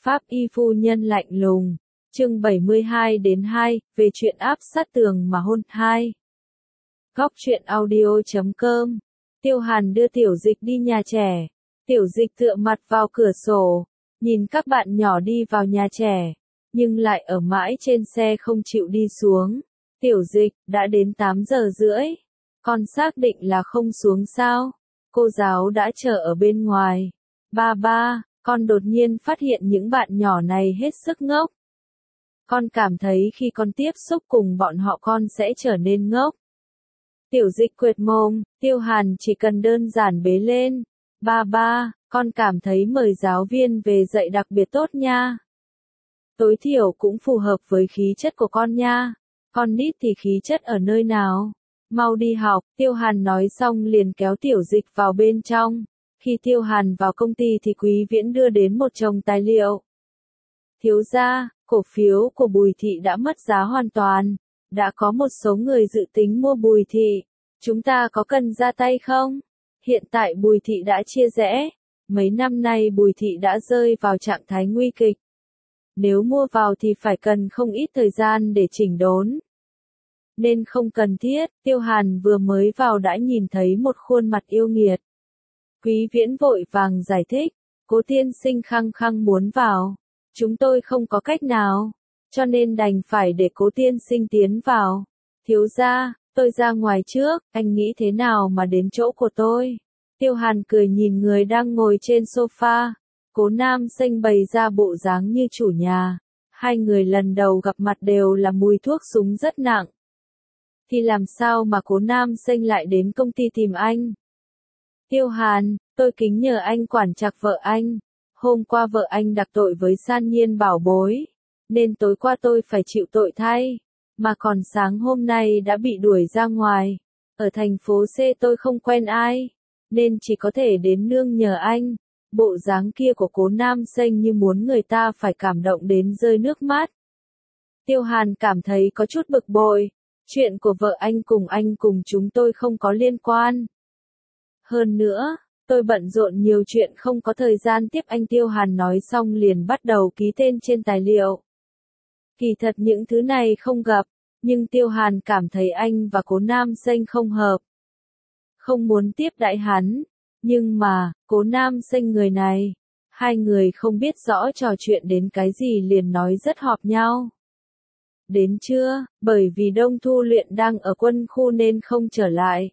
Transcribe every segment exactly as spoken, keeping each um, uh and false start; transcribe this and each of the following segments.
Pháp y phu nhân lạnh lùng. Chương bảy mươi hai đến hai, về chuyện áp sát tường mà hôn hai. Góc truyện audio chấm com. Tiêu Hàn đưa Tiểu Dịch đi nhà trẻ. Tiểu Dịch tựa mặt vào cửa sổ, nhìn các bạn nhỏ đi vào nhà trẻ, nhưng lại ở mãi trên xe không chịu đi xuống. Tiểu Dịch, đã đến tám giờ rưỡi. Con xác định là không xuống sao? Cô giáo đã chờ ở bên ngoài. Ba ba, con đột nhiên phát hiện những bạn nhỏ này hết sức ngốc. Con cảm thấy khi con tiếp xúc cùng bọn họ con sẽ trở nên ngốc. Tiểu Dịch quệt mồm, Tiêu Hàn chỉ cần đơn giản bế lên. Ba ba, con cảm thấy mời giáo viên về dạy đặc biệt tốt nha. Tối thiểu cũng phù hợp với khí chất của con nha. Con nít thì khí chất ở nơi nào? Mau đi học, Tiêu Hàn nói xong liền kéo Tiểu Dịch vào bên trong. Khi Tiêu Hàn vào công ty thì Quý Viễn đưa đến một chồng tài liệu. Thiếu gia, cổ phiếu của Bùi Thị đã mất giá hoàn toàn. Đã có một số người dự tính mua Bùi Thị. Chúng ta có cần ra tay không? Hiện tại Bùi Thị đã chia rẽ. Mấy năm nay Bùi Thị đã rơi vào trạng thái nguy kịch. Nếu mua vào thì phải cần không ít thời gian để chỉnh đốn. Nên không cần thiết, Tiêu Hàn vừa mới vào đã nhìn thấy một khuôn mặt yêu nghiệt. Quý Viễn vội vàng giải thích, Cố tiên sinh khăng khăng muốn vào. Chúng tôi không có cách nào, cho nên đành phải để Cố tiên sinh tiến vào. Thiếu gia, tôi ra ngoài trước, anh nghĩ thế nào mà đến chỗ của tôi? Tiêu Hàn cười nhìn người đang ngồi trên sofa. Cố Nam Sinh bày ra bộ dáng như chủ nhà. Hai người lần đầu gặp mặt đều là mùi thuốc súng rất nặng. Thì làm sao mà Cố Nam Sinh lại đến công ty tìm anh? Tiêu Hàn, tôi kính nhờ anh quản chặt vợ anh. Hôm qua vợ anh đặc tội với San Nhiên bảo bối, nên tối qua tôi phải chịu tội thay. Mà còn sáng hôm nay đã bị đuổi ra ngoài. Ở thành phố C tôi không quen ai, nên chỉ có thể đến nương nhờ anh. Bộ dáng kia của Cố Nam Sinh như muốn người ta phải cảm động đến rơi nước mắt. Tiêu Hàn cảm thấy có chút bực bội. Chuyện của vợ anh cùng anh cùng chúng tôi không có liên quan. Hơn nữa, tôi bận rộn nhiều chuyện không có thời gian tiếp anh. Tiêu Hàn nói xong liền bắt đầu ký tên trên tài liệu. Kỳ thật những thứ này không gặp, nhưng Tiêu Hàn cảm thấy anh và Cố Nam Sinh không hợp. Không muốn tiếp đãi hắn, nhưng mà, Cố Nam Sinh người này, hai người không biết rõ trò chuyện đến cái gì liền nói rất hợp nhau. Đến trưa, bởi vì Đông Thu Luyện đang ở quân khu nên không trở lại.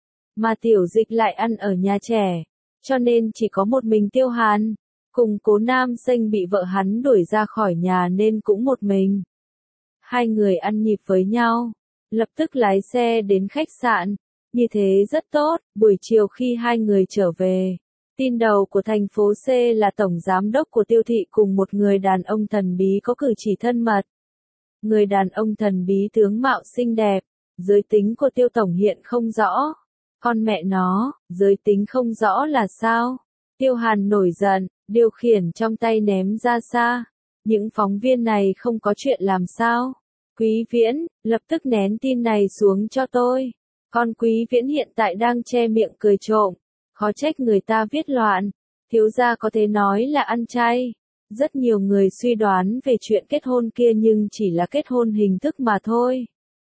Mà Tiểu Dịch lại ăn ở nhà trẻ, cho nên chỉ có một mình Tiêu Hàn. Cùng Cố Nam Sinh bị vợ hắn đuổi ra khỏi nhà nên cũng một mình. Hai người ăn nhịp với nhau, lập tức lái xe đến khách sạn. Như thế rất tốt, buổi chiều khi hai người trở về. Tin đầu của thành phố C là tổng giám đốc của Tiêu Thị cùng một người đàn ông thần bí có cử chỉ thân mật. Người đàn ông thần bí tướng mạo xinh đẹp, giới tính của Tiêu tổng hiện không rõ. Con mẹ nó, giới tính không rõ là sao? Tiêu Hàn nổi giận, điều khiển trong tay ném ra xa. Những phóng viên này không có chuyện làm sao? Quý Viễn, lập tức nén tin này xuống cho tôi. Con Quý Viễn hiện tại đang che miệng cười trộm. Khó trách người ta viết loạn. Thiếu gia có thể nói là ăn chay. Rất nhiều người suy đoán về chuyện kết hôn kia nhưng chỉ là kết hôn hình thức mà thôi.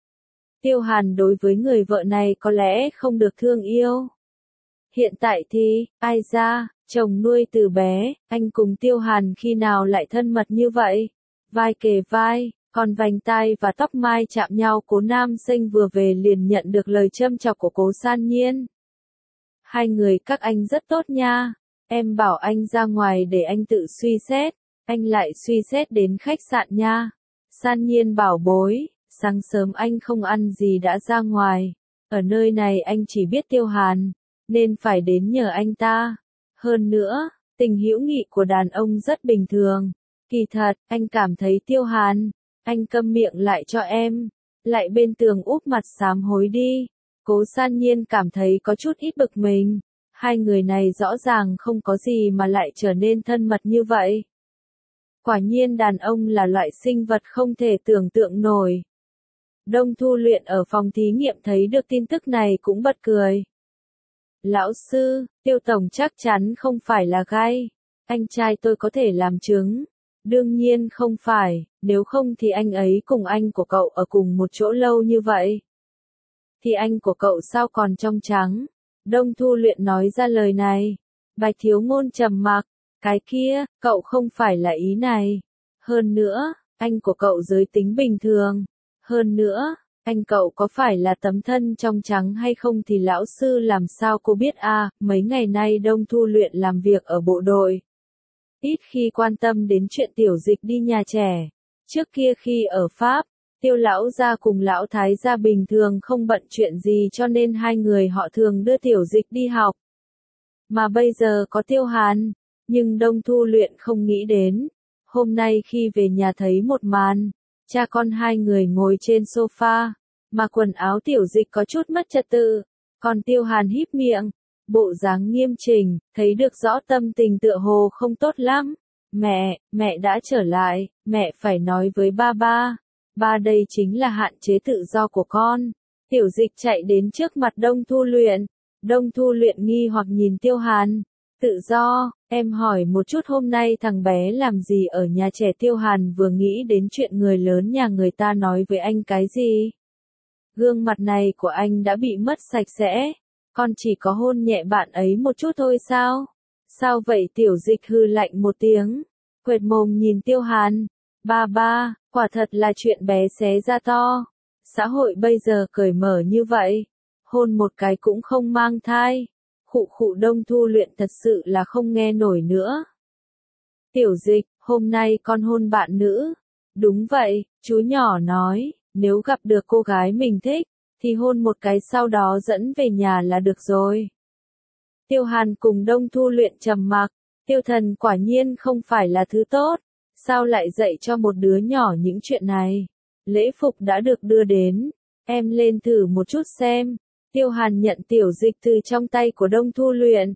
Tiêu Hàn đối với người vợ này có lẽ không được thương yêu. Hiện tại thì, ai ra, chồng nuôi từ bé, anh cùng Tiêu Hàn khi nào lại thân mật như vậy? Vai kề vai, còn vành tai và tóc mai chạm nhau. Cố Nam Sinh vừa về liền nhận được lời châm chọc của Cố San Nhiên. Hai người các anh rất tốt nha. Em bảo anh ra ngoài để anh tự suy xét, anh lại suy xét đến khách sạn nha. San Nhiên bảo bối, sáng sớm anh không ăn gì đã ra ngoài. Ở nơi này anh chỉ biết Tiêu Hàn, nên phải đến nhờ anh ta. Hơn nữa, tình hữu nghị của đàn ông rất bình thường. Kỳ thật, anh cảm thấy Tiêu Hàn, anh câm miệng lại cho em. Lại bên tường úp mặt sám hối đi. Cố San Nhiên cảm thấy có chút ít bực mình. Hai người này rõ ràng không có gì mà lại trở nên thân mật như vậy. Quả nhiên đàn ông là loại sinh vật không thể tưởng tượng nổi. Đông Thu Luyện ở phòng thí nghiệm thấy được tin tức này cũng bật cười. Lão sư, Tiêu tổng chắc chắn không phải là gay. Anh trai tôi có thể làm chứng. Đương nhiên không phải, nếu không thì anh ấy cùng anh của cậu ở cùng một chỗ lâu như vậy. Thì anh của cậu sao còn trong trắng? Đông Thu Luyện nói ra lời này. Bạch Thiếu Ngôn trầm mặc, cái kia, cậu không phải là ý này. Hơn nữa, anh của cậu giới tính bình thường. Hơn nữa, anh cậu có phải là tấm thân trong trắng hay không thì lão sư làm sao cô biết à, mấy ngày nay Đông Thu Luyện làm việc ở bộ đội. Ít khi quan tâm đến chuyện tiểu dịch đi nhà trẻ. Trước kia khi ở Pháp, Tiêu lão gia cùng lão thái gia bình thường không bận chuyện gì cho nên hai người họ thường đưa tiểu dịch đi học. Mà bây giờ có Tiêu Hàn, nhưng Đông Thu Luyện không nghĩ đến. Hôm nay khi về nhà thấy một màn, cha con hai người ngồi trên sofa, mà quần áo tiểu dịch có chút mất trật tự, còn Tiêu Hàn híp miệng, bộ dáng nghiêm chỉnh, thấy được rõ tâm tình tựa hồ không tốt lắm. Mẹ, mẹ đã trở lại, mẹ phải nói với ba ba. Ba đây chính là hạn chế tự do của con. Tiểu dịch chạy đến trước mặt Đông Thu Luyện. Đông Thu Luyện nghi hoặc nhìn Tiêu Hàn. Tự do, em hỏi một chút hôm nay thằng bé làm gì ở nhà trẻ? Tiêu Hàn vừa nghĩ đến chuyện người lớn nhà người ta nói với anh cái gì. Gương mặt này của anh đã bị mất sạch sẽ. Con chỉ có hôn nhẹ bạn ấy một chút thôi sao? Sao vậy? Tiểu dịch hư lạnh một tiếng. Quệt mồm nhìn Tiêu Hàn. Ba ba, quả thật là chuyện bé xé ra to. Xã hội bây giờ cởi mở như vậy. Hôn một cái cũng không mang thai. Khụ khụ. Đông Thu Luyện thật sự là không nghe nổi nữa. Tiểu dịch, hôm nay con hôn bạn nữ. Đúng vậy, chú nhỏ nói, nếu gặp được cô gái mình thích, thì hôn một cái sau đó dẫn về nhà là được rồi. Tiêu Hàn cùng Đông Thu Luyện trầm mặc. Tiêu Thần quả nhiên không phải là thứ tốt. Sao lại dạy cho một đứa nhỏ những chuyện này? Lễ phục đã được đưa đến. Em lên thử một chút xem. Tiêu Hàn nhận tiểu dịch từ trong tay của Đông Thu Luyện.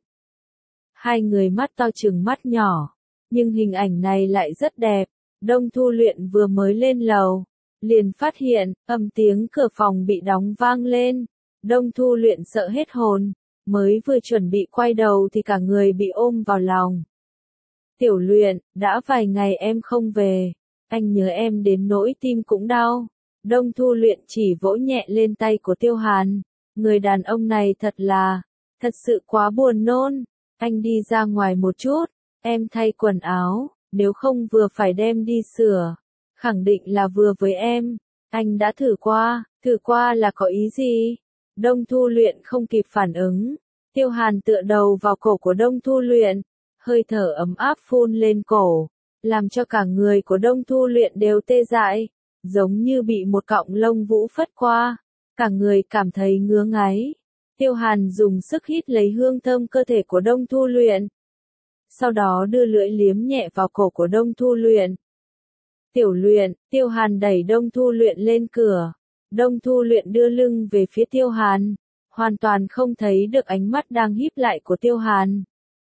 Hai người mắt to chừng mắt nhỏ. Nhưng hình ảnh này lại rất đẹp. Đông Thu Luyện vừa mới lên lầu. Liền phát hiện, âm tiếng cửa phòng bị đóng vang lên. Đông Thu Luyện sợ hết hồn. Mới vừa chuẩn bị quay đầu thì cả người bị ôm vào lòng. Tiểu Luyện, đã vài ngày em không về. Anh nhớ em đến nỗi tim cũng đau. Đông Thu Luyện chỉ vỗ nhẹ lên tay của Tiêu Hàn. Người đàn ông này thật là, thật sự quá buồn nôn. Anh đi ra ngoài một chút, em thay quần áo, nếu không vừa phải đem đi sửa. Khẳng định là vừa với em. Anh đã thử qua, thử qua là có ý gì? Đông Thu Luyện không kịp phản ứng. Tiêu Hàn tựa đầu vào cổ của Đông Thu Luyện. Hơi thở ấm áp phun lên cổ, làm cho cả người của Đông Thu Luyện đều tê dại, giống như bị một cọng lông vũ phất qua, cả người cảm thấy ngứa ngáy. Tiêu Hàn dùng sức hít lấy hương thơm cơ thể của Đông Thu Luyện, sau đó đưa lưỡi liếm nhẹ vào cổ của Đông Thu Luyện. Tiểu Luyện, Tiêu Hàn đẩy Đông Thu Luyện lên cửa. Đông Thu Luyện đưa lưng về phía Tiêu Hàn, hoàn toàn không thấy được ánh mắt đang híp lại của Tiêu Hàn.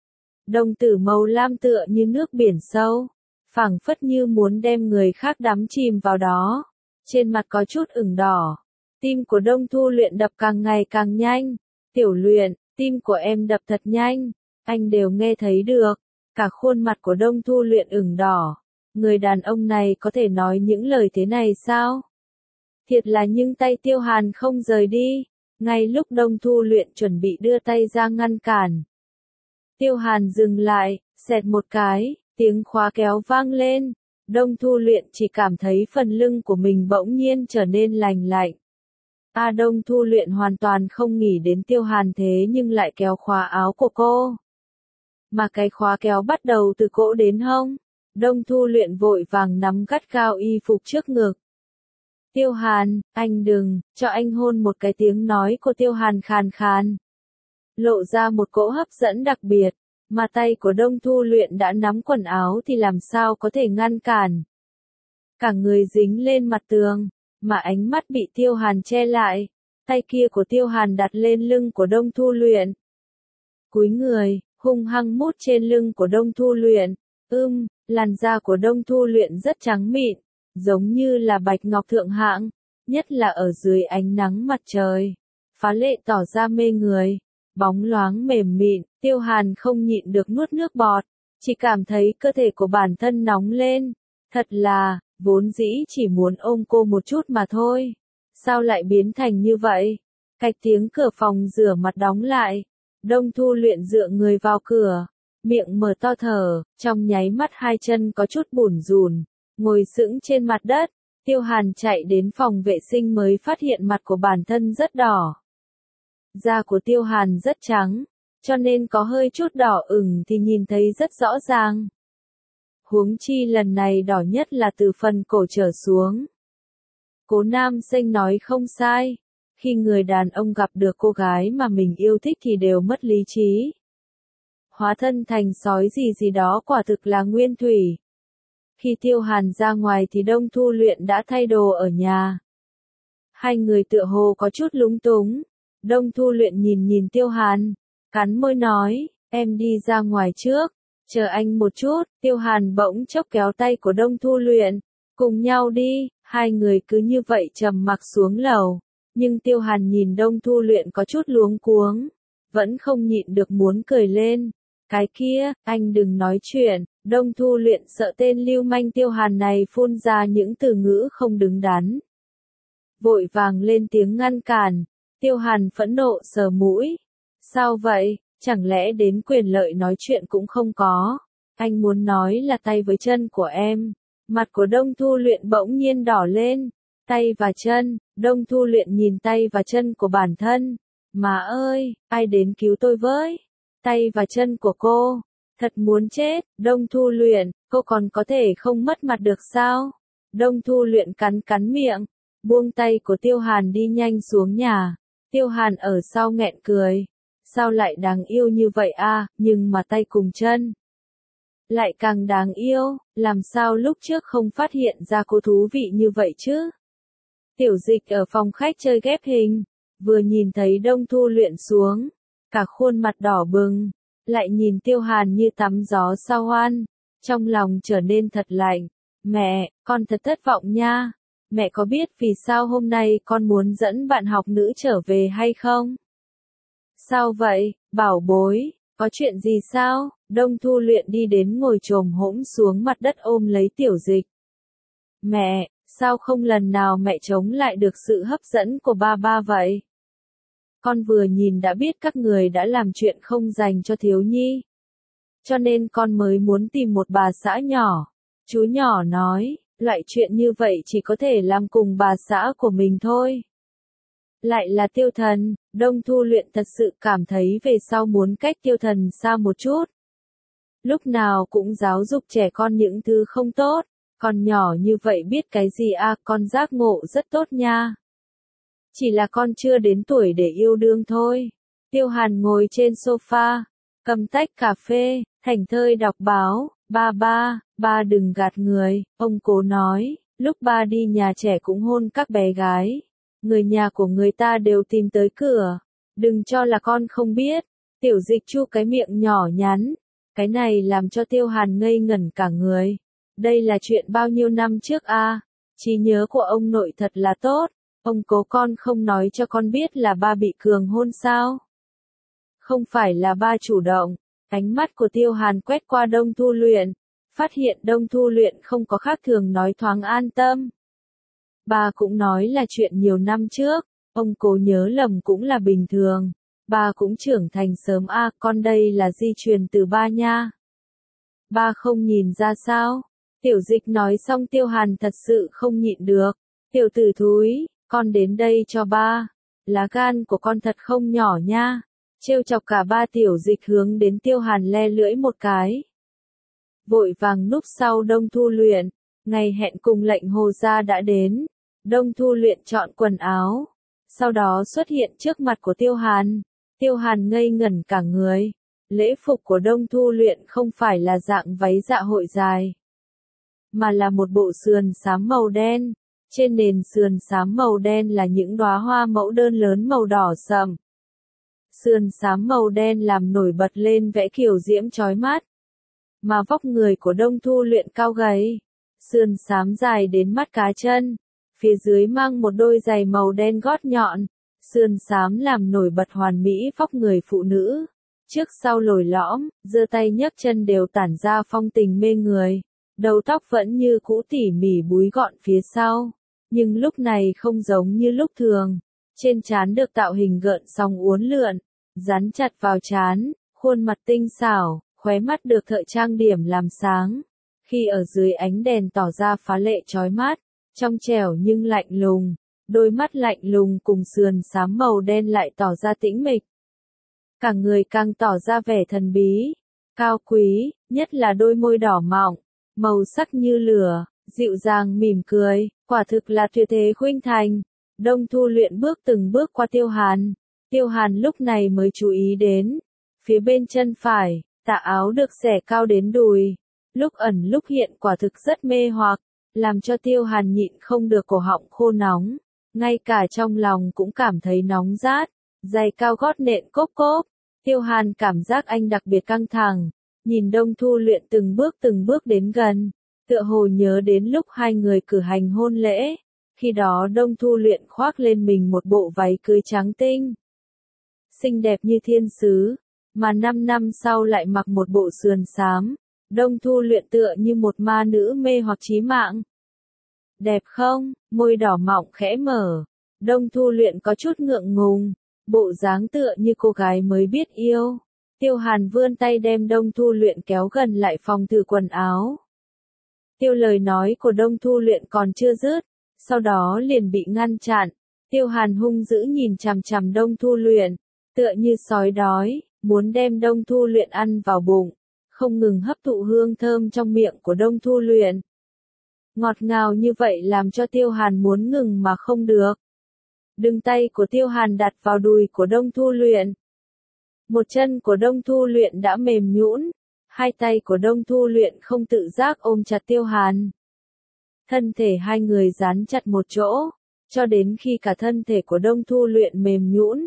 Đồng tử màu lam tựa như nước biển sâu, phảng phất như muốn đem người khác đắm chìm vào đó. Trên mặt có chút ửng đỏ. Tim của Đông Thu Luyện đập càng ngày càng nhanh. Tiểu Luyện, tim của em đập thật nhanh. Anh đều nghe thấy được. Cả khuôn mặt của Đông Thu Luyện ửng đỏ. Người đàn ông này có thể nói những lời thế này sao? Thiệt là nhưng tay Tiêu Hàn không rời đi. Ngay lúc Đông Thu Luyện chuẩn bị đưa tay ra ngăn cản. Tiêu Hàn dừng lại, xẹt một cái, tiếng khóa kéo vang lên. Đông Thu Luyện chỉ cảm thấy phần lưng của mình bỗng nhiên trở nên lành lạnh. A Đông Thu Luyện hoàn toàn không nghĩ đến Tiêu Hàn thế nhưng lại kéo khóa áo của cô. Mà cái khóa kéo bắt đầu từ cổ đến hông. Đông Thu Luyện vội vàng nắm gắt gao y phục trước ngực. Tiêu Hàn, anh đừng, cho anh hôn một cái. Tiếng nói của Tiêu Hàn khàn khàn. Lộ ra một cỗ hấp dẫn đặc biệt, mà tay của Đông Thu Luyện đã nắm quần áo thì làm sao có thể ngăn cản. Cả người dính lên mặt tường, mà ánh mắt bị Tiêu Hàn che lại, tay kia của Tiêu Hàn đặt lên lưng của Đông Thu Luyện. Cúi người, hung hăng mút trên lưng của Đông Thu Luyện, ưm, làn da của Đông Thu Luyện rất trắng mịn, giống như là bạch ngọc thượng hạng, nhất là ở dưới ánh nắng mặt trời, phá lệ tỏ ra mê người. Bóng loáng mềm mịn, Tiêu Hàn không nhịn được nuốt nước bọt. Chỉ cảm thấy cơ thể của bản thân nóng lên. Thật là, vốn dĩ chỉ muốn ôm cô một chút mà thôi. Sao lại biến thành như vậy? Cạch tiếng cửa phòng rửa mặt đóng lại. Đông Thu Luyện dựa người vào cửa. Miệng mở to thở, trong nháy mắt hai chân có chút bủn rủn, ngồi sững trên mặt đất. Tiêu Hàn chạy đến phòng vệ sinh mới phát hiện mặt của bản thân rất đỏ. Da của Tiêu Hàn rất trắng, cho nên có hơi chút đỏ ửng thì nhìn thấy rất rõ ràng. Huống chi lần này đỏ nhất là từ phần cổ trở xuống. Cố Nam Sinh nói không sai, khi người đàn ông gặp được cô gái mà mình yêu thích thì đều mất lý trí. Hóa thân thành sói gì gì đó quả thực là nguyên thủy. Khi Tiêu Hàn ra ngoài thì Đông Thu Luyện đã thay đồ ở nhà. Hai người tựa hồ có chút lúng túng. Đông Thu Luyện nhìn nhìn Tiêu Hàn, cắn môi nói, em đi ra ngoài trước, chờ anh một chút. Tiêu Hàn bỗng chốc kéo tay của Đông Thu Luyện, cùng nhau đi. Hai người cứ như vậy trầm mặc xuống lầu, nhưng Tiêu Hàn nhìn Đông Thu Luyện có chút luống cuống, vẫn không nhịn được muốn cười lên. Cái kia, anh đừng nói chuyện. Đông Thu Luyện sợ tên lưu manh Tiêu Hàn này phun ra những từ ngữ không đứng đắn. Vội vàng lên tiếng ngăn cản. Tiêu Hàn phẫn nộ sờ mũi. Sao vậy, chẳng lẽ đến quyền lợi nói chuyện cũng không có? Anh muốn nói là tay với chân của em. Mặt của Đông Thu Luyện bỗng nhiên đỏ lên. Tay và chân. Đông Thu Luyện nhìn tay và chân của bản thân. Má ơi, ai đến cứu tôi với? Tay và chân của cô. Thật muốn chết. Đông Thu Luyện, cô còn có thể không mất mặt được sao? Đông Thu Luyện cắn cắn miệng, buông tay của Tiêu Hàn đi nhanh xuống nhà. Tiêu Hàn ở sau nghẹn cười. Sao lại đáng yêu như vậy a? Nhưng mà tay cùng chân lại càng đáng yêu, làm sao lúc trước không phát hiện ra cô thú vị như vậy chứ? Tiểu Dịch ở phòng khách chơi ghép hình, vừa nhìn thấy Đông Thu Luyện xuống, cả khuôn mặt đỏ bừng, lại nhìn Tiêu Hàn như tắm gió sao hoan, trong lòng trở nên thật lạnh. Mẹ, con thật thất vọng nha. Mẹ có biết vì sao hôm nay con muốn dẫn bạn học nữ trở về hay không? Sao vậy, bảo bối, có chuyện gì sao? Đông Thu Luyện đi đến ngồi chồm hổm xuống mặt đất ôm lấy Tiểu Dịch. Mẹ, sao không lần nào mẹ chống lại được sự hấp dẫn của ba ba vậy? Con vừa nhìn đã biết các người đã làm chuyện không dành cho thiếu nhi. Cho nên con mới muốn tìm một bà xã nhỏ. Chú nhỏ nói, loại chuyện như vậy chỉ có thể làm cùng bà xã của mình thôi. Lại là Tiêu Thần. Đông Thu Luyện thật sự cảm thấy về sau muốn cách Tiêu Thần xa một chút. Lúc nào cũng giáo dục trẻ con những thứ không tốt. Con nhỏ như vậy biết cái gì à? Con giác ngộ rất tốt nha. Chỉ là con chưa đến tuổi để yêu đương thôi. Tiêu Hàn ngồi trên sofa, cầm tách cà phê, thảnh thơi đọc báo. Ba ba, ba đừng gạt người, ông cố nói, lúc ba đi nhà trẻ cũng hôn các bé gái. Người nhà của người ta đều tìm tới cửa. Đừng cho là con không biết. Tiểu Dịch chu cái miệng nhỏ nhắn. Cái này làm cho Tiêu Hàn ngây ngẩn cả người. Đây là chuyện bao nhiêu năm trước a? Trí nhớ của ông nội thật là tốt. Ông cố con không nói cho con biết là ba bị cường hôn sao? Không phải là ba chủ động. Ánh mắt của Tiêu Hàn quét qua Đông Thu Luyện. Phát hiện Đông Thu Luyện không có khác thường nói thoáng an tâm. Ba cũng nói là chuyện nhiều năm trước. Ông cố nhớ lầm cũng là bình thường. Ba cũng trưởng thành sớm a, à, con đây là di truyền từ ba nha. Ba không nhìn ra sao? Tiểu Dịch nói xong Tiêu Hàn thật sự không nhịn được. Tiểu tử thúi, con đến đây cho ba. Lá gan của con thật không nhỏ nha. Trêu chọc cả ba. Tiểu Dịch hướng đến Tiêu Hàn le lưỡi một cái. Vội vàng núp sau Đông Thu Luyện. Ngày hẹn cùng lệnh Hồ gia đã đến. Đông Thu Luyện chọn quần áo. Sau đó xuất hiện trước mặt của Tiêu Hàn. Tiêu Hàn ngây ngẩn cả người. Lễ phục của Đông Thu Luyện không phải là dạng váy dạ hội dài, mà là một bộ sườn xám màu đen. Trên nền sườn xám màu đen là những đóa hoa mẫu đơn lớn màu đỏ sậm. Sườn xám màu đen làm nổi bật lên vẻ kiều diễm chói mắt. Mà vóc người của Đông Thu Luyện cao gầy. Sườn xám dài đến mắt cá chân. Phía dưới mang một đôi giày màu đen gót nhọn. Sườn xám làm nổi bật hoàn mỹ vóc người phụ nữ. trước sau lồi lõm, giơ tay nhấc chân đều tản ra phong tình mê người. Đầu tóc vẫn như cũ tỉ mỉ búi gọn phía sau, nhưng lúc này không giống như lúc thường. Trên trán được tạo hình gợn sóng uốn lượn, dán chặt vào trán, khuôn mặt tinh xảo, khóe mắt được thợ trang điểm làm sáng. Khi ở dưới ánh đèn tỏ ra phá lệ chói mắt, trong trẻo nhưng lạnh lùng, đôi mắt lạnh lùng cùng sườn xám màu đen lại tỏ ra tĩnh mịch. Cả người càng tỏ ra vẻ thần bí, cao quý, nhất là đôi môi đỏ mọng, màu sắc như lửa, dịu dàng mỉm cười, quả thực là tuyệt thế khuynh thành. Đông Thu Luyện bước từng bước qua Tiêu Hàn. Tiêu Hàn lúc này mới chú ý đến, phía bên chân phải, tà áo được xẻ cao đến đùi, lúc ẩn lúc hiện quả thực rất mê hoặc, làm cho Tiêu Hàn nhịn không được cổ họng khô nóng, ngay cả trong lòng cũng cảm thấy nóng rát, giày cao gót nện cốp cốp. Tiêu Hàn cảm giác anh đặc biệt căng thẳng, nhìn Đông Thu Luyện từng bước từng bước đến gần, tựa hồ nhớ đến lúc hai người cử hành hôn lễ. Khi đó Đông Thu Luyện khoác lên mình một bộ váy cưới trắng tinh, xinh đẹp như thiên sứ, mà năm năm sau lại mặc một bộ sườn xám. Đông Thu Luyện tựa như một ma nữ mê hoặc chí mạng. Đẹp không? Môi đỏ mọng khẽ mở. Đông Thu Luyện có chút ngượng ngùng, bộ dáng tựa như cô gái mới biết yêu. Tiêu Hàn vươn tay đem Đông Thu Luyện kéo gần lại phòng thử quần áo. Tiêu lời nói của Đông Thu Luyện còn chưa dứt, sau đó liền bị ngăn chặn. Tiêu Hàn hung dữ nhìn chằm chằm Đông Thu Luyện, tựa như sói đói, muốn đem Đông Thu Luyện ăn vào bụng, không ngừng hấp thụ hương thơm trong miệng của Đông Thu Luyện. Ngọt ngào như vậy làm cho Tiêu Hàn muốn ngừng mà không được. Đừng tay của Tiêu Hàn đặt vào đùi của Đông Thu Luyện. Một chân của Đông Thu Luyện đã mềm nhũn, hai tay của Đông Thu Luyện không tự giác ôm chặt Tiêu Hàn. Thân thể hai người dán chặt một chỗ, cho đến khi cả thân thể của Đông Thu Luyện mềm nhũn,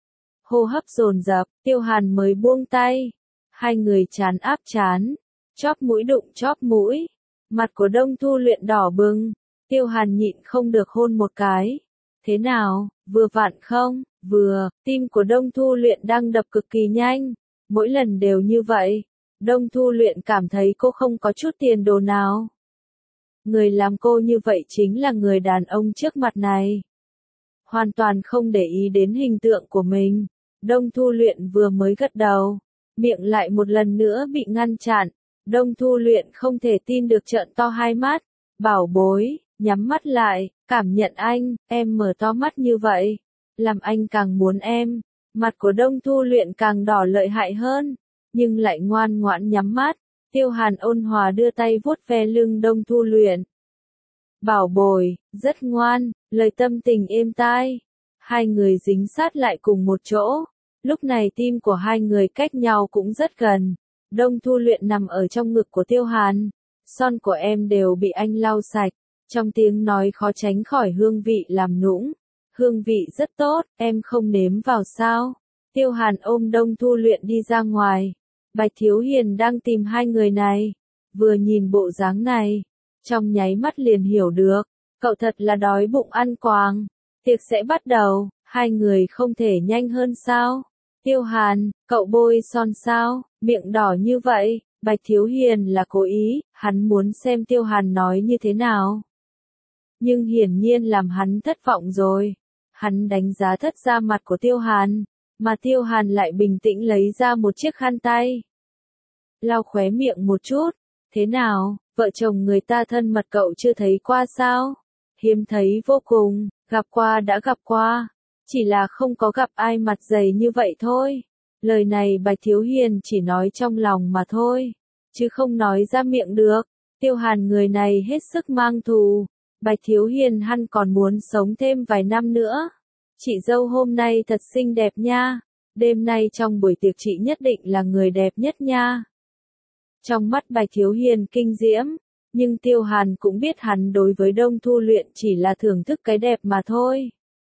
hô hấp dồn dập, Tiêu Hàn mới buông tay. Hai người trán áp trán, chóp mũi đụng chóp mũi, mặt của Đông Thu Luyện đỏ bừng. Tiêu Hàn nhịn không được hôn một cái. Thế nào, vừa vặn không? Vừa, tim của Đông Thu Luyện đang đập cực kỳ nhanh, mỗi lần đều như vậy. Đông Thu Luyện cảm thấy cô không có chút tiền đồ nào. Người làm cô như vậy chính là người đàn ông trước mặt này. Hoàn toàn không để ý đến hình tượng của mình. Đông Thu Luyện vừa mới gật đầu, miệng lại một lần nữa bị ngăn chặn. Đông Thu Luyện không thể tin được trợn to hai mắt. Bảo bối, nhắm mắt lại, cảm nhận anh, em mở to mắt như vậy, làm anh càng muốn em. Mặt của Đông Thu Luyện càng đỏ lợi hại hơn, nhưng lại ngoan ngoãn nhắm mắt. Tiêu Hàn ôn hòa đưa tay vuốt ve lưng Đông Thu Luyện. Bảo bồi, rất ngoan, lời tâm tình êm tai. Hai người dính sát lại cùng một chỗ. Lúc này tim của hai người cách nhau cũng rất gần. Đông Thu Luyện nằm ở trong ngực của Tiêu Hàn. Son của em đều bị anh lau sạch. Trong tiếng nói khó tránh khỏi hương vị làm nũng. Hương vị rất tốt, em không nếm vào sao? Tiêu Hàn ôm Đông Thu Luyện đi ra ngoài. Bạch Thiếu Hiền đang tìm hai người này. Vừa nhìn bộ dáng này, trong nháy mắt liền hiểu được. Cậu thật là đói bụng ăn quàng. Tiệc sẽ bắt đầu, hai người không thể nhanh hơn sao? Tiêu Hàn, cậu bôi son sao? Miệng đỏ như vậy. Bạch Thiếu Hiền là cố ý, hắn muốn xem Tiêu Hàn nói như thế nào. Nhưng hiển nhiên làm hắn thất vọng rồi. Hắn đánh giá thất ra mặt của Tiêu Hàn, mà Tiêu Hàn lại bình tĩnh lấy ra một chiếc khăn tay. Lau khóe miệng một chút. Thế nào, vợ chồng người ta thân mật cậu chưa thấy qua sao? Hiếm thấy vô cùng, gặp qua đã gặp qua. Chỉ là không có gặp ai mặt dày như vậy thôi. Lời này Bạch Thiếu Hiền chỉ nói trong lòng mà thôi, chứ không nói ra miệng được. Tiêu Hàn người này hết sức mang thù. Bạch Thiếu Hiền hắn còn muốn sống thêm vài năm nữa. Chị dâu hôm nay thật xinh đẹp nha. Đêm nay trong buổi tiệc chị nhất định là người đẹp nhất nha. Trong mắt Bạch Thiếu Hiền kinh diễm, nhưng Tiêu Hàn cũng biết hắn đối với Đông Thu Luyện chỉ là thưởng thức cái đẹp mà thôi.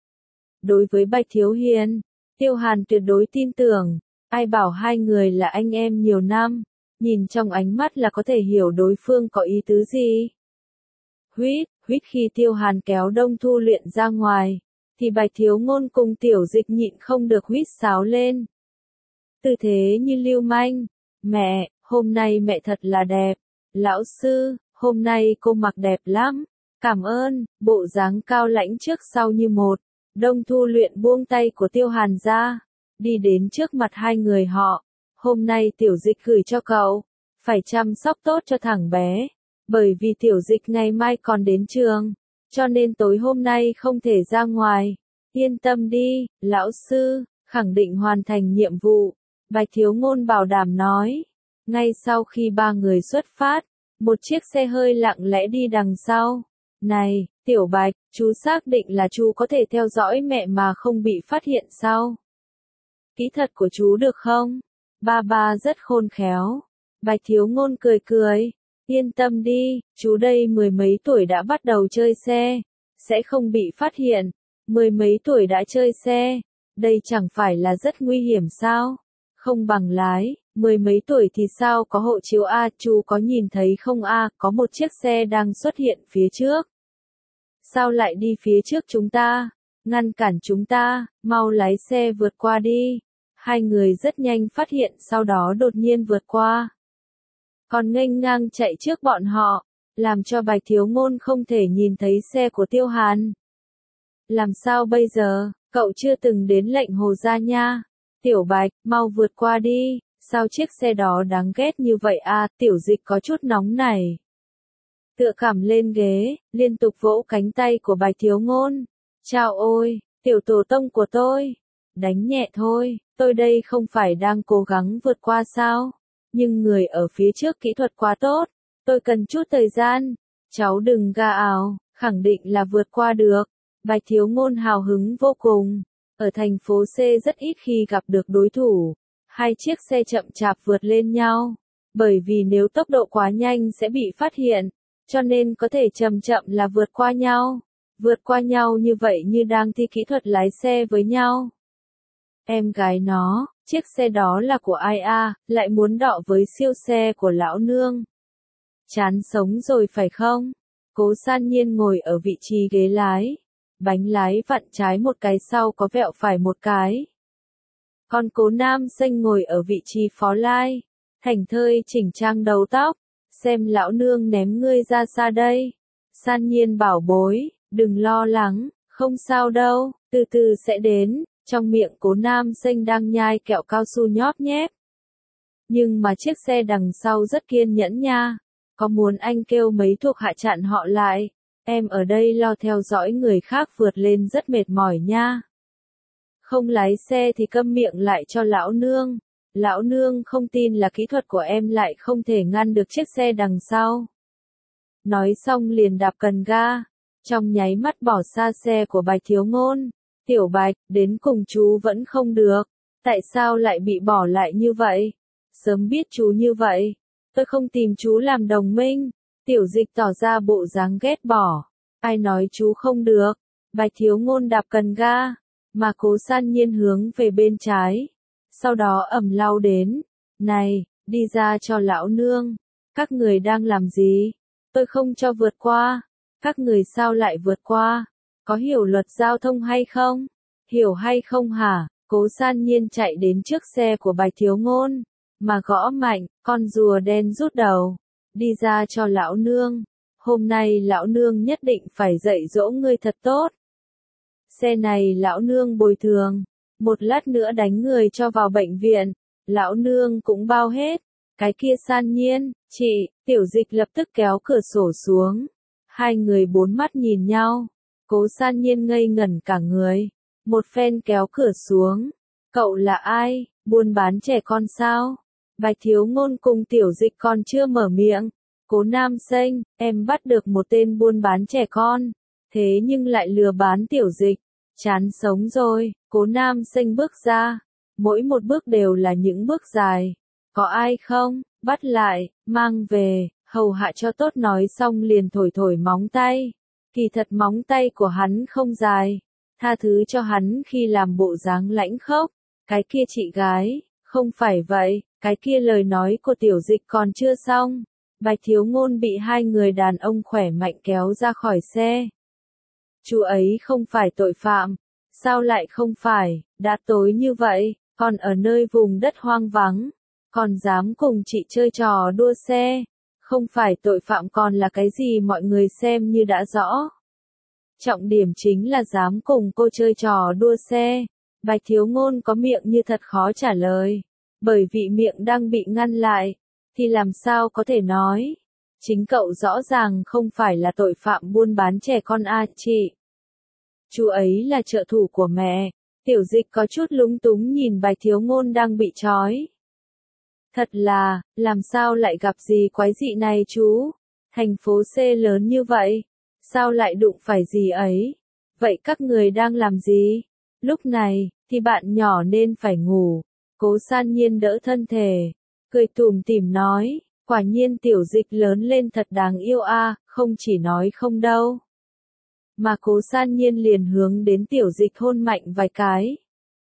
Đối với Bạch Thiếu Hiền, Tiêu Hàn tuyệt đối tin tưởng. Ai bảo hai người là anh em nhiều năm, nhìn trong ánh mắt là có thể hiểu đối phương có ý tứ gì. Huýt, huýt khi Tiêu Hàn kéo Đông Thu Luyện ra ngoài, thì Bạch Thiếu Ngôn cùng Tiểu Dịch nhịn không được huýt sáo lên. tư thế như lưu manh. Mẹ, hôm nay mẹ thật là đẹp. Lão sư, hôm nay cô mặc đẹp lắm. Cảm ơn, bộ dáng cao lãnh trước sau như một. Đông Thu Luyện buông tay của Tiêu Hàn ra, đi đến trước mặt hai người họ. Hôm nay Tiểu Dịch gửi cho cậu, phải chăm sóc tốt cho thằng bé, bởi vì Tiểu Dịch ngày mai còn đến trường, cho nên tối hôm nay không thể ra ngoài. Yên tâm đi, lão sư, khẳng định hoàn thành nhiệm vụ. Bạch Thiếu Ngôn bảo đảm nói. Ngay sau khi ba người xuất phát, một chiếc xe hơi lặng lẽ đi đằng sau. Này, Tiểu Bạch, chú xác định là chú có thể theo dõi mẹ mà không bị phát hiện sao? Kỹ thuật của chú được không? Ba ba rất khôn khéo. Bạch Thiếu Ngôn cười cười. Yên tâm đi, chú đây mười mấy tuổi đã bắt đầu chơi xe, sẽ không bị phát hiện. Mười mấy tuổi đã chơi xe, đây chẳng phải là rất nguy hiểm sao? Không bằng lái, mười mấy tuổi thì sao có hộ chiếu a, chú có nhìn thấy không a, có một chiếc xe đang xuất hiện phía trước. Sao lại đi phía trước chúng ta? Ngăn cản chúng ta, mau lái xe vượt qua đi. Hai người rất nhanh phát hiện sau đó đột nhiên vượt qua. Còn nghênh ngang chạy trước bọn họ, làm cho Bạch Thiếu Ngôn không thể nhìn thấy xe của Tiêu Hàn. Làm sao bây giờ, cậu chưa từng đến lệnh Hồ Gia nha. Tiểu Bạch, mau vượt qua đi, sao chiếc xe đó đáng ghét như vậy à, Tiểu Dịch có chút nóng này. Tựa cảm lên ghế, liên tục vỗ cánh tay của Bạch Thiếu Ngôn. Chao ôi, tiểu tổ tông của tôi. Đánh nhẹ thôi, tôi đây không phải đang cố gắng vượt qua sao. Nhưng người ở phía trước kỹ thuật quá tốt, tôi cần chút thời gian. Cháu đừng ga ảo, khẳng định là vượt qua được. Bạch Thiếu Ngôn hào hứng vô cùng. Ở thành phố C rất ít khi gặp được đối thủ. Hai chiếc xe chậm chạp vượt lên nhau. Bởi vì nếu tốc độ quá nhanh sẽ bị phát hiện. Cho nên có thể chậm chậm là vượt qua nhau. Vượt qua nhau như vậy như đang thi kỹ thuật lái xe với nhau. Em gái nó, chiếc xe đó là của ai a, lại muốn đọ với siêu xe của lão nương. Chán sống rồi phải không? Cố San Nhiên ngồi ở vị trí ghế lái. Bánh lái vặn trái một cái sau có vẹo phải một cái. Còn Cố Nam Xanh ngồi ở vị trí phó lai. Thành thơi chỉnh trang đầu tóc. Xem lão nương ném ngươi ra xa đây. San Nhiên bảo bối, đừng lo lắng, không sao đâu, từ từ sẽ đến. Trong miệng Cố Nam Xanh đang nhai kẹo cao su nhóp nhép. Nhưng mà chiếc xe đằng sau rất kiên nhẫn nha. Có muốn anh kêu mấy thuộc hạ chặn họ lại? Em ở đây lo theo dõi người khác vượt lên rất mệt mỏi nha. Không lái xe thì câm miệng lại cho lão nương. Lão nương không tin là kỹ thuật của em lại không thể ngăn được chiếc xe đằng sau. Nói xong liền đạp cần ga. Trong nháy mắt bỏ xa xe của Bạch Thiếu Ngôn. Tiểu Bạch, đến cùng chú vẫn không được. Tại sao lại bị bỏ lại như vậy? Sớm biết chú như vậy. Tôi không tìm chú làm đồng minh. Tiểu Dịch tỏ ra bộ dáng ghét bỏ. Ai nói chú không được? Bạch Thiếu Ngôn đạp cần ga. Mà Cố San Nhiên hướng về bên trái. Sau đó ầm lao đến. Này, đi ra cho lão nương. Các người đang làm gì? Tôi không cho vượt qua. Các người sao lại vượt qua? Có hiểu luật giao thông hay không? Hiểu hay không hả? Cố San Nhiên chạy đến trước xe của Bạch Thiếu Ngôn. Mà gõ mạnh, con rùa đen rút đầu. Đi ra cho lão nương. Hôm nay lão nương nhất định phải dạy dỗ ngươi thật tốt. Xe này lão nương bồi thường. Một lát nữa đánh người cho vào bệnh viện. Lão nương cũng bao hết. Cái kia San Nhiên, chị, Tiểu Dịch lập tức kéo cửa sổ xuống. Hai người bốn mắt nhìn nhau. Cố San Nhiên ngây ngẩn cả người. Một phen kéo cửa xuống. Cậu là ai? Buôn bán trẻ con sao? Bạch Thiếu Ngôn cùng Tiểu Dịch còn chưa mở miệng. Cố Nam Xanh, em bắt được một tên buôn bán trẻ con. Thế nhưng lại lừa bán Tiểu Dịch. Chán sống rồi. Cố Nam Xanh bước ra. Mỗi một bước đều là những bước dài. Có ai không? Bắt lại, mang về, hầu hạ cho tốt nói xong liền thổi thổi móng tay. Kỳ thật móng tay của hắn không dài. Tha thứ cho hắn khi làm bộ dáng lãnh khốc. Cái kia chị gái, không phải vậy, cái kia lời nói của Tiểu Dịch còn chưa xong. Bạch Thiếu Ngôn bị hai người đàn ông khỏe mạnh kéo ra khỏi xe. Chú ấy không phải tội phạm. Sao lại không phải, đã tối như vậy, còn ở nơi vùng đất hoang vắng, còn dám cùng chị chơi trò đua xe, không phải tội phạm còn là cái gì mọi người xem như đã rõ. Trọng điểm chính là dám cùng cô chơi trò đua xe. Bạch Thiếu Ngôn có miệng như thật khó trả lời, bởi vì miệng đang bị ngăn lại, thì làm sao có thể nói. Chính cậu rõ ràng không phải là tội phạm buôn bán trẻ con à chị. Chú ấy là trợ thủ của mẹ. Tiểu Dịch có chút lúng túng nhìn Bạch Thiếu Ngôn đang bị trói. Thật là, làm sao lại gặp gì quái dị này chú? Thành phố C lớn như vậy, sao lại đụng phải gì ấy? Vậy các người đang làm gì? Lúc này, thì bạn nhỏ nên phải ngủ. Cố San Nhiên đỡ thân thể, cười tủm tỉm nói, quả nhiên Tiểu Dịch lớn lên thật đáng yêu a, không chỉ nói không đâu. Mà Cố San Nhiên liền hướng đến Tiểu Dịch hôn mạnh vài cái.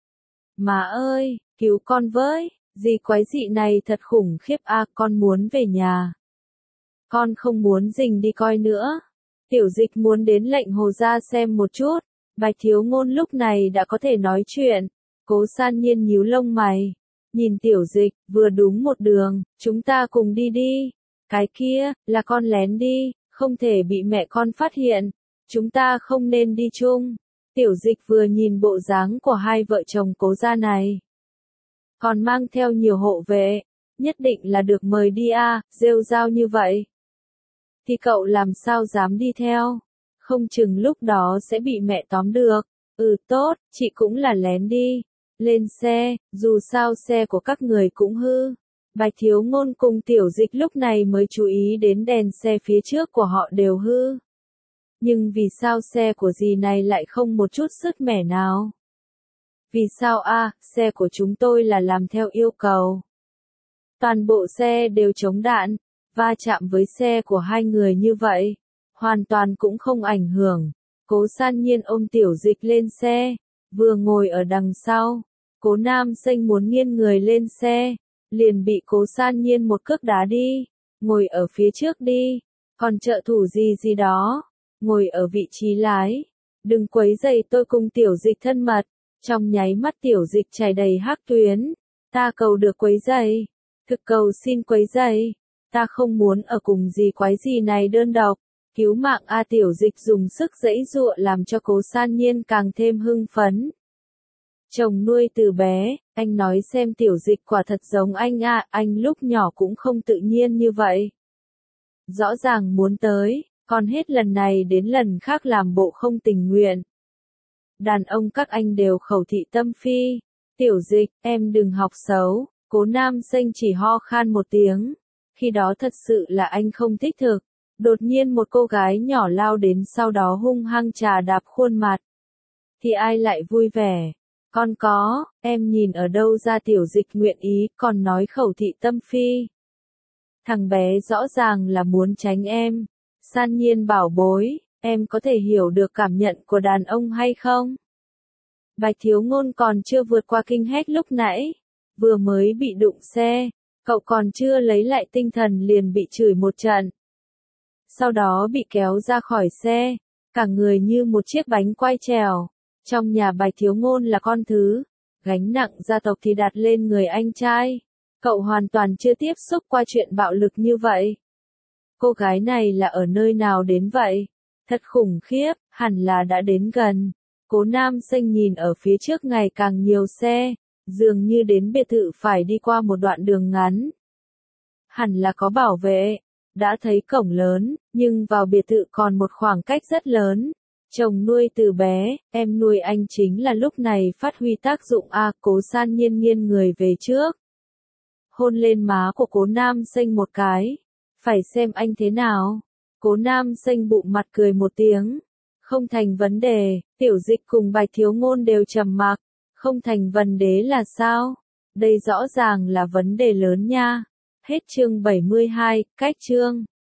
Má ơi, cứu con với, gì quái dị này thật khủng khiếp a, con muốn về nhà. Con không muốn Dình đi coi nữa. Tiểu Dịch muốn đến lệnh hồ ra xem một chút. Bạch Thiếu Ngôn lúc này đã có thể nói chuyện. Cố San Nhiên nhíu lông mày, nhìn Tiểu Dịch, vừa đúng một đường, chúng ta cùng đi đi. Cái kia, là con lén đi, không thể bị mẹ con phát hiện. Chúng ta không nên đi chung. Tiểu Dịch vừa nhìn bộ dáng của hai vợ chồng Cố gia này, còn mang theo nhiều hộ vệ, nhất định là được mời đi a, rêu rao như vậy. Thì cậu làm sao dám đi theo, không chừng lúc đó sẽ bị mẹ tóm được. Ừ tốt, chị cũng là lén đi. Lên xe, dù sao xe của các người cũng hư. Bạch Thiếu Ngôn cùng Tiểu Dịch lúc này mới chú ý đến đèn xe phía trước của họ đều hư. Nhưng vì sao xe của dì này lại không một chút sứt mẻ nào? Vì sao a, xe của chúng tôi là làm theo yêu cầu. Toàn bộ xe đều chống đạn, va chạm với xe của hai người như vậy, hoàn toàn cũng không ảnh hưởng. Cố San Nhiên ôm Tiểu Dịch lên xe, vừa ngồi ở đằng sau, Cố Nam Xanh muốn nghiêng người lên xe, liền bị Cố San Nhiên một cước đá đi, ngồi ở phía trước đi, còn trợ thủ gì gì đó, ngồi ở vị trí lái, đừng quấy rầy tôi cùng Tiểu Dịch thân mật. Trong nháy mắt Tiểu Dịch chảy đầy hắc tuyến, ta cầu được quấy rầy, thực cầu xin quấy rầy, ta không muốn ở cùng gì quái gì này đơn độc, cứu mạng a. Tiểu Dịch dùng sức giãy giụa làm cho Cố San Nhiên càng thêm hưng phấn. Chồng nuôi từ bé, anh nói xem Tiểu Dịch quả thật giống anh a, anh lúc nhỏ cũng không tự nhiên như vậy. Rõ ràng muốn tới, còn hết lần này đến lần khác làm bộ không tình nguyện. Đàn ông các anh đều khẩu thị tâm phi. Tiểu Dịch, em đừng học xấu. Cố Nam Xanh chỉ ho khan một tiếng. Khi đó thật sự là anh không thích thực. Đột nhiên một cô gái nhỏ lao đến sau đó hung hăng chà đạp khuôn mặt. Thì ai lại vui vẻ? Con có, em nhìn ở đâu ra Tiểu Dịch nguyện ý, còn nói khẩu thị tâm phi. Thằng bé rõ ràng là muốn tránh em. San Nhiên bảo bối, em có thể hiểu được cảm nhận của đàn ông hay không? Bạch Thiếu Ngôn còn chưa vượt qua kinh hách lúc nãy, vừa mới bị đụng xe, cậu còn chưa lấy lại tinh thần liền bị chửi một trận. Sau đó bị kéo ra khỏi xe, cả người như một chiếc bánh quay trèo. Trong nhà Bạch Thiếu Ngôn là con thứ, gánh nặng gia tộc thì đặt lên người anh trai. Cậu hoàn toàn chưa tiếp xúc qua chuyện bạo lực như vậy. Cô gái này là ở nơi nào đến vậy? Thật khủng khiếp, hẳn là đã đến gần. Cố Nam Xanh nhìn ở phía trước ngày càng nhiều xe, dường như đến biệt thự phải đi qua một đoạn đường ngắn. Hẳn là có bảo vệ, đã thấy cổng lớn, nhưng vào biệt thự còn một khoảng cách rất lớn. Chồng nuôi từ bé, em nuôi anh chính là lúc này phát huy tác dụng a. Cố San Nhiên nghiêng người về trước, hôn lên má của Cố Nam Xanh một cái. Phải xem anh thế nào. Cố Nam Xanh bụng mặt cười một tiếng. Không thành vấn đề. Tiểu Dịch cùng Bạch Thiếu Ngôn đều trầm mặc. Không thành vấn đề là sao? Đây rõ ràng là vấn đề lớn nha. Hết chương bảy mươi hai, cách chương.